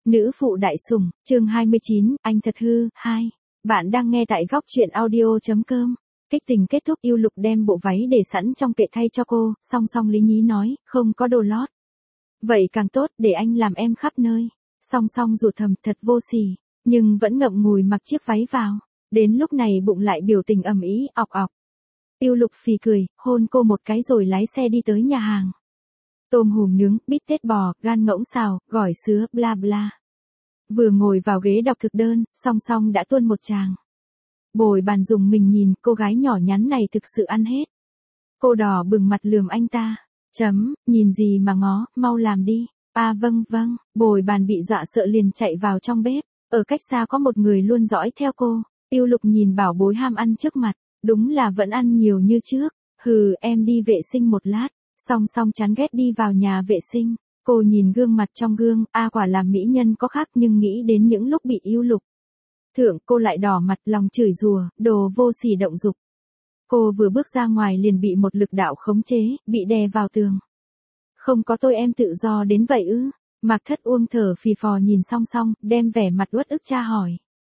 Nữ phụ đại sủng, chương 29, anh thật hư, 2. Bạn đang nghe tại góc truyện audio.com. Kích tình kết thúc, Yêu Lục đem bộ váy để sẵn trong kệ thay cho cô, song song lý nhí nói, không có đồ lót. Vậy càng tốt, để anh làm em khắp nơi. Song song rụt thầm thật vô sỉ, nhưng vẫn ngậm ngùi mặc chiếc váy vào. Đến lúc này bụng lại biểu tình ầm ĩ, ọc ọc. Yêu Lục phì cười, hôn cô một cái rồi lái xe đi tới nhà hàng. Tôm hùm nướng, bít tết bò, gan ngỗng xào, gỏi sứa, bla bla. Vừa ngồi vào ghế đọc thực đơn, song song đã tuôn một tràng. Bồi bàn dùng mình nhìn, cô gái nhỏ nhắn này thực sự ăn hết. Cô đỏ bừng mặt lườm anh ta. Nhìn gì mà ngó, mau làm đi. À vâng, bồi bàn bị dọa sợ liền chạy vào trong bếp. Ở cách xa có một người luôn dõi theo cô. Yêu Lục nhìn bảo bối ham ăn trước mặt, đúng là vẫn ăn nhiều như trước. Hừ, em đi vệ sinh một lát. Song song chán ghét đi vào nhà vệ sinh. Cô nhìn gương mặt trong gương, quả là mỹ nhân có khác, nhưng nghĩ đến những lúc bị Yêu Lục thượng, cô lại đỏ mặt lòng chửi rủa, đồ vô sỉ động dục. Cô vừa bước ra ngoài liền bị một lực đạo khống chế, bị đè vào tường. Không có tôi em tự do đến vậy ư? Mạc Thất Uông thở phì phò nhìn song song, đem vẻ mặt uất ức tra hỏi.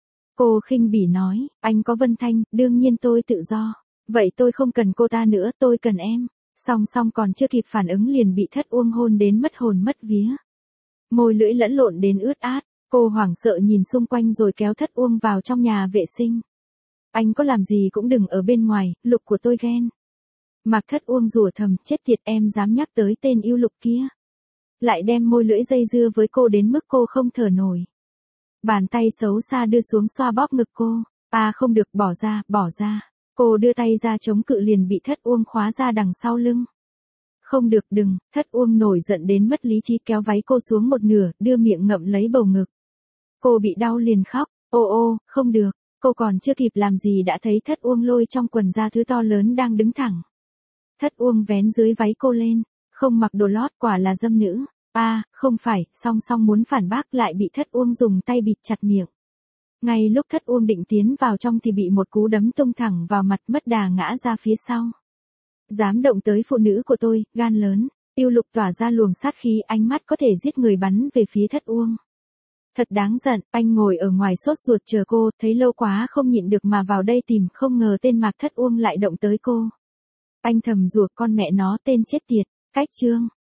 Cô khinh bỉ nói, anh có Vân Thanh, đương nhiên tôi tự do. Vậy tôi không cần cô ta nữa, tôi cần em. Song song còn chưa kịp phản ứng liền bị Thất Uông hôn đến mất hồn mất vía. Môi lưỡi lẫn lộn đến ướt át, cô hoảng sợ nhìn xung quanh rồi kéo Thất Uông vào trong nhà vệ sinh. Anh có làm gì cũng đừng ở bên ngoài, Lục của tôi ghen. Mạc Thất Uông rủa thầm, chết tiệt, em dám nhắc tới tên Yêu Lục kia. Lại đem môi lưỡi dây dưa với cô đến mức cô không thở nổi. Bàn tay xấu xa đưa xuống xoa bóp ngực cô. Không được, bỏ ra. Cô đưa tay ra chống cự liền bị Thất Uông khóa ra đằng sau lưng. Không được, đừng. Thất Uông nổi giận đến mất lý trí kéo váy cô xuống một nửa, đưa miệng ngậm lấy bầu ngực. Cô bị đau liền khóc, ô, không được. Cô còn chưa kịp làm gì đã thấy Thất Uông lôi trong quần ra thứ to lớn đang đứng thẳng. Thất Uông vén dưới váy cô lên, không mặc đồ lót, quả là dâm nữ. Không phải, song song muốn phản bác lại bị Thất Uông dùng tay bịt chặt miệng. Ngay lúc Thất Uông định tiến vào trong thì bị một cú đấm tung thẳng vào mặt, mất đà ngã ra phía sau. Dám động tới phụ nữ của tôi, gan lớn. Yêu Lục tỏa ra luồng sát khí, ánh mắt có thể giết người bắn về phía Thất Uông. Thật đáng giận, anh ngồi ở ngoài sốt ruột chờ cô, thấy lâu quá không nhịn được mà vào đây tìm, không ngờ tên Mạc Thất Uông lại động tới cô. Anh thầm rủa, con mẹ nó tên chết tiệt. Cách chương